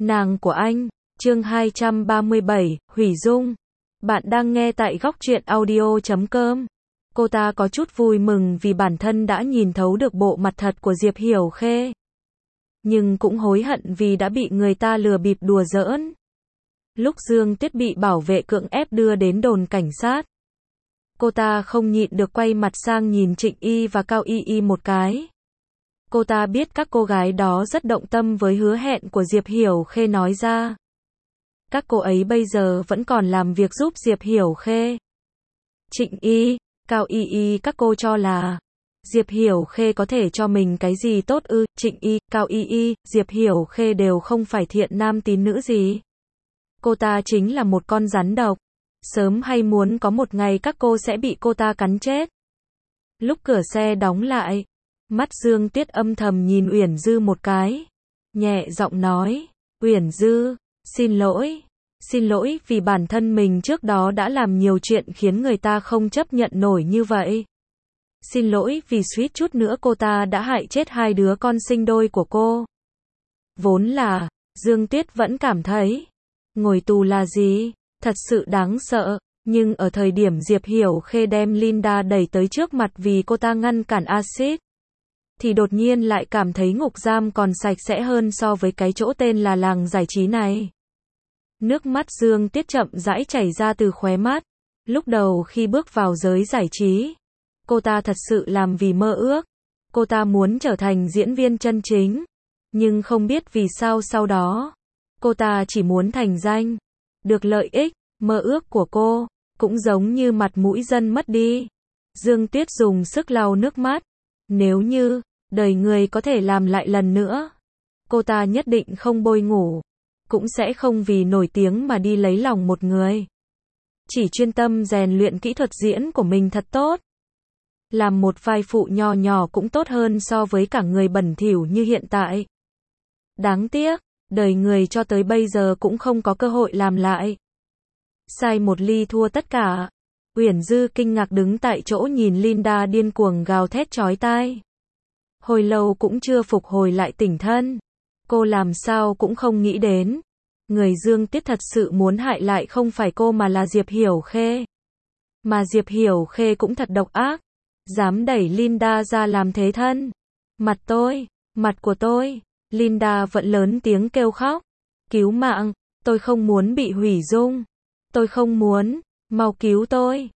Nàng của anh, chương 237, Hủy Dung. Bạn đang nghe tại góc truyện audio.com. Cô ta có chút vui mừng vì bản thân đã nhìn thấu được bộ mặt thật của Diệp Hiểu Khê. Nhưng cũng hối hận vì đã bị người ta lừa bịp đùa giỡn. Lúc Dương Tuyết bị bảo vệ cưỡng ép đưa đến đồn cảnh sát, cô ta không nhịn được quay mặt sang nhìn Trịnh Y và Cao Y Y một cái. Cô ta biết các cô gái đó rất động tâm với hứa hẹn của Diệp Hiểu Khê nói ra. Các cô ấy bây giờ vẫn còn làm việc giúp Diệp Hiểu Khê. Trịnh Y, Cao Y Y, các cô cho là Diệp Hiểu Khê có thể cho mình cái gì tốt ư? Trịnh Y, Cao Y Y, Diệp Hiểu Khê đều không phải thiện nam tín nữ gì. Cô ta chính là một con rắn độc. Sớm hay muốn có một ngày các cô sẽ bị cô ta cắn chết. Lúc cửa xe đóng lại, mắt Dương Tuyết âm thầm nhìn Uyển Dư một cái, nhẹ giọng nói, Uyển Dư, xin lỗi vì bản thân mình trước đó đã làm nhiều chuyện khiến người ta không chấp nhận nổi như vậy. Xin lỗi vì suýt chút nữa cô ta đã hại chết hai đứa con sinh đôi của cô. Vốn là, Dương Tuyết vẫn cảm thấy, ngồi tù là gì, thật sự đáng sợ. Nhưng ở thời điểm Diệp Hiểu Khê đem Linda đẩy tới trước mặt vì cô ta ngăn cản axit, thì đột nhiên lại cảm thấy ngục giam còn sạch sẽ hơn so với cái chỗ tên là làng giải trí này. Nước mắt Dương Tuyết chậm rãi chảy ra từ khóe mắt. Lúc đầu khi bước vào giới giải trí, cô ta thật sự làm vì mơ ước. Cô ta muốn trở thành diễn viên chân chính. Nhưng không biết vì sao sau đó, cô ta chỉ muốn thành danh, được lợi ích. Mơ ước của cô cũng giống như mặt mũi dân mất đi. Dương Tuyết dùng sức lau nước mắt. Nếu như đời người có thể làm lại lần nữa, cô ta nhất định không bôi ngủ, cũng sẽ không vì nổi tiếng mà đi lấy lòng một người. Chỉ chuyên tâm rèn luyện kỹ thuật diễn của mình thật tốt. Làm một vai phụ nhỏ nhỏ cũng tốt hơn so với cả người bẩn thỉu như hiện tại. Đáng tiếc, đời người cho tới bây giờ cũng không có cơ hội làm lại. Sai một ly thua tất cả. Uyển Dư kinh ngạc đứng tại chỗ nhìn Linda điên cuồng gào thét chói tai. Hồi lâu cũng chưa phục hồi lại tỉnh thân. Cô làm sao cũng không nghĩ đến, người Dương Tuyết thật sự muốn hại lại không phải cô mà là Diệp Hiểu Khê. Mà Diệp Hiểu Khê cũng thật độc ác, dám đẩy Linda ra làm thế thân. Mặt của tôi. Linda vẫn lớn tiếng kêu khóc. Cứu mạng, tôi không muốn bị hủy dung. Tôi không muốn, mau cứu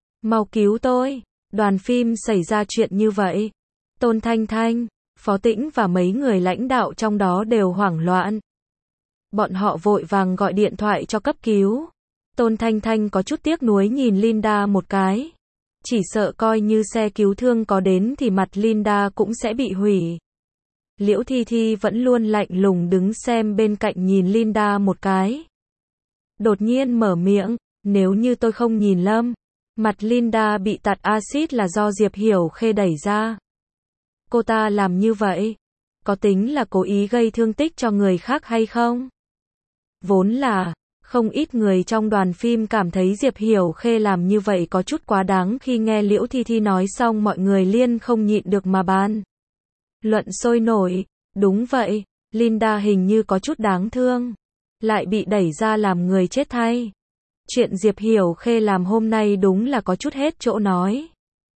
tôi. Đoàn phim xảy ra chuyện như vậy. Tôn Thanh Thanh, Phó Tĩnh và mấy người lãnh đạo trong đó đều hoảng loạn. Bọn họ vội vàng gọi điện thoại cho cấp cứu. Tôn Thanh Thanh có chút tiếc nuối nhìn Linda một cái. Chỉ sợ coi như xe cứu thương có đến thì mặt Linda cũng sẽ bị hủy. Liễu Thi Thi vẫn luôn lạnh lùng đứng xem bên cạnh nhìn Linda một cái. Đột nhiên mở miệng, nếu như tôi không nhìn lầm, mặt Linda bị tạt axit là do Diệp Hiểu Khê đẩy ra. Cô ta làm như vậy, có tính là cố ý gây thương tích cho người khác hay không? Vốn là, không ít người trong đoàn phim cảm thấy Diệp Hiểu Khê làm như vậy có chút quá đáng. Khi nghe Liễu Thi Thi nói xong mọi người liên không nhịn được mà bàn luận sôi nổi. Đúng vậy, Linda hình như có chút đáng thương, lại bị đẩy ra làm người chết thay. Chuyện Diệp Hiểu Khê làm hôm nay đúng là có chút hết chỗ nói.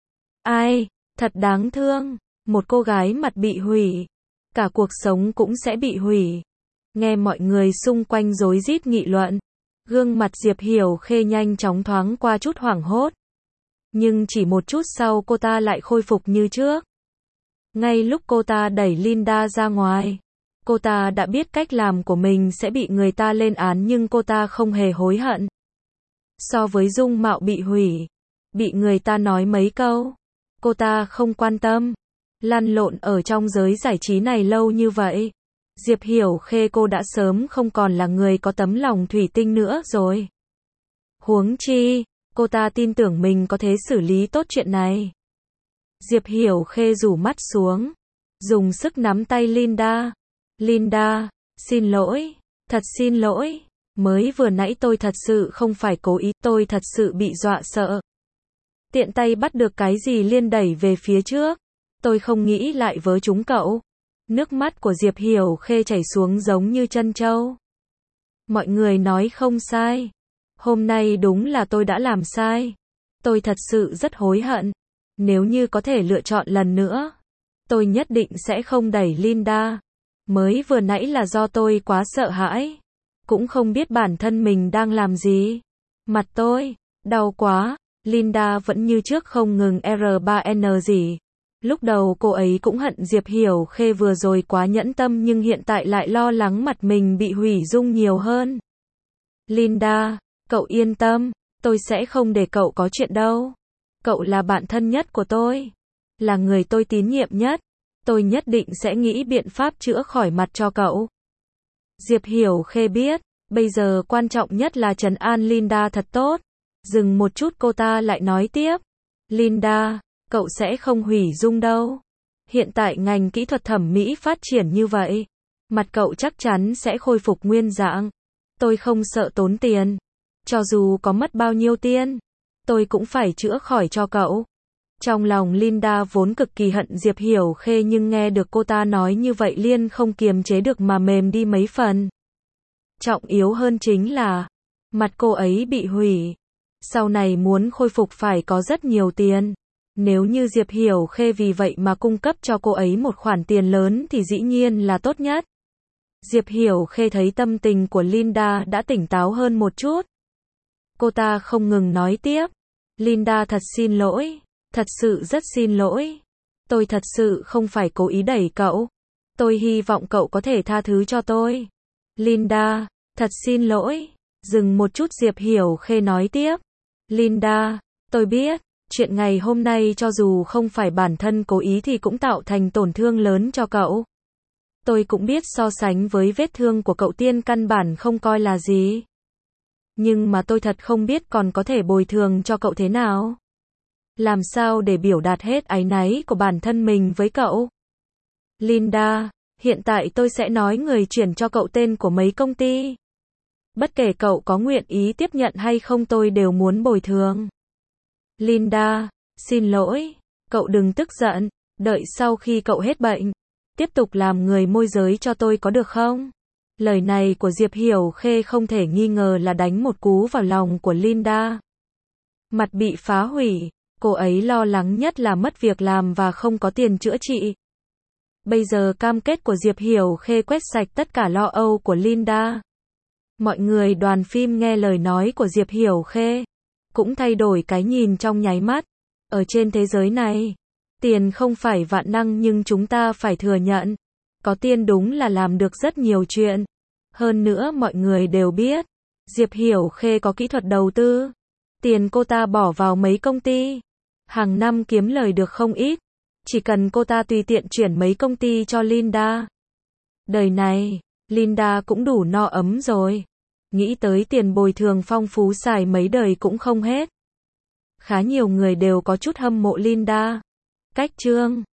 Ai, thật đáng thương, một cô gái mặt bị hủy, cả cuộc sống cũng sẽ bị hủy. Nghe mọi người xung quanh rối rít nghị luận, gương mặt Diệp Hiểu Khê nhanh chóng thoáng qua chút hoảng hốt. Nhưng chỉ một chút sau cô ta lại khôi phục như trước. Ngay lúc cô ta đẩy Linda ra ngoài, cô ta đã biết cách làm của mình sẽ bị người ta lên án nhưng cô ta không hề hối hận. So với dung mạo bị hủy, bị người ta nói mấy câu, cô ta không quan tâm. Lăn lộn ở trong giới giải trí này lâu như vậy, Diệp Hiểu Khê cô đã sớm không còn là người có tấm lòng thủy tinh nữa rồi. Huống chi, cô ta tin tưởng mình có thể xử lý tốt chuyện này. Diệp Hiểu Khê rủ mắt xuống, dùng sức nắm tay Linda. Linda, xin lỗi, thật xin lỗi. Mới vừa nãy tôi thật sự không phải cố ý, tôi thật sự bị dọa sợ. Tiện tay bắt được cái gì liền đẩy về phía trước. Tôi không nghĩ lại vớ chúng cậu. Nước mắt của Diệp Hiểu Khê chảy xuống giống như chân trâu. Mọi người nói không sai. Hôm nay đúng là tôi đã làm sai. Tôi thật sự rất hối hận. Nếu như có thể lựa chọn lần nữa, tôi nhất định sẽ không đẩy Linda. Mới vừa nãy là do tôi quá sợ hãi. Cũng không biết bản thân mình đang làm gì. Mặt tôi đau quá. Linda vẫn như trước không ngừng R3N gì. Lúc đầu cô ấy cũng hận Diệp Hiểu Khê vừa rồi quá nhẫn tâm nhưng hiện tại lại lo lắng mặt mình bị hủy dung nhiều hơn. Linda, cậu yên tâm, tôi sẽ không để cậu có chuyện đâu. Cậu là bạn thân nhất của tôi, là người tôi tín nhiệm nhất. Tôi nhất định sẽ nghĩ biện pháp chữa khỏi mặt cho cậu. Diệp Hiểu Khê biết, bây giờ quan trọng nhất là trấn an Linda thật tốt. Dừng một chút cô ta lại nói tiếp. Linda, cậu sẽ không hủy dung đâu. Hiện tại ngành kỹ thuật thẩm mỹ phát triển như vậy. Mặt cậu chắc chắn sẽ khôi phục nguyên dạng. Tôi không sợ tốn tiền. Cho dù có mất bao nhiêu tiền, tôi cũng phải chữa khỏi cho cậu. Trong lòng Linda vốn cực kỳ hận Diệp Hiểu Khê nhưng nghe được cô ta nói như vậy liền không kiềm chế được mà mềm đi mấy phần. Trọng yếu hơn chính là, mặt cô ấy bị hủy. Sau này muốn khôi phục phải có rất nhiều tiền. Nếu như Diệp Hiểu Khê vì vậy mà cung cấp cho cô ấy một khoản tiền lớn thì dĩ nhiên là tốt nhất. Diệp Hiểu Khê thấy tâm tình của Linda đã tỉnh táo hơn một chút. Cô ta không ngừng nói tiếp. Linda thật xin lỗi. Thật sự rất xin lỗi. Tôi thật sự không phải cố ý đẩy cậu. Tôi hy vọng cậu có thể tha thứ cho tôi. Linda, thật xin lỗi. Dừng một chút Diệp Hiểu Khê nói tiếp. Linda, tôi biết, chuyện ngày hôm nay cho dù không phải bản thân cố ý thì cũng tạo thành tổn thương lớn cho cậu. Tôi cũng biết so sánh với vết thương của cậu Tiên căn bản không coi là gì. Nhưng mà tôi thật không biết còn có thể bồi thường cho cậu thế nào. Làm sao để biểu đạt hết áy náy của bản thân mình với cậu. Linda, hiện tại tôi sẽ nói người chuyển cho cậu tên của mấy công ty. Bất kể cậu có nguyện ý tiếp nhận hay không tôi đều muốn bồi thường. Linda, xin lỗi, cậu đừng tức giận, đợi sau khi cậu hết bệnh, tiếp tục làm người môi giới cho tôi có được không? Lời này của Diệp Hiểu Khê không thể nghi ngờ là đánh một cú vào lòng của Linda. Mặt bị phá hủy, cô ấy lo lắng nhất là mất việc làm và không có tiền chữa trị. Bây giờ cam kết của Diệp Hiểu Khê quét sạch tất cả lo âu của Linda. Mọi người đoàn phim nghe lời nói của Diệp Hiểu Khê, cũng thay đổi cái nhìn trong nháy mắt. Ở trên thế giới này, tiền không phải vạn năng nhưng chúng ta phải thừa nhận, có tiền đúng là làm được rất nhiều chuyện. Hơn nữa mọi người đều biết, Diệp Hiểu Khê có kỹ thuật đầu tư. Tiền cô ta bỏ vào mấy công ty, hàng năm kiếm lời được không ít. Chỉ cần cô ta tùy tiện chuyển mấy công ty cho Linda. Đời này, Linda cũng đủ no ấm rồi. Nghĩ tới tiền bồi thường phong phú xài mấy đời cũng không hết. Khá nhiều người đều có chút hâm mộ Linda. Cách chương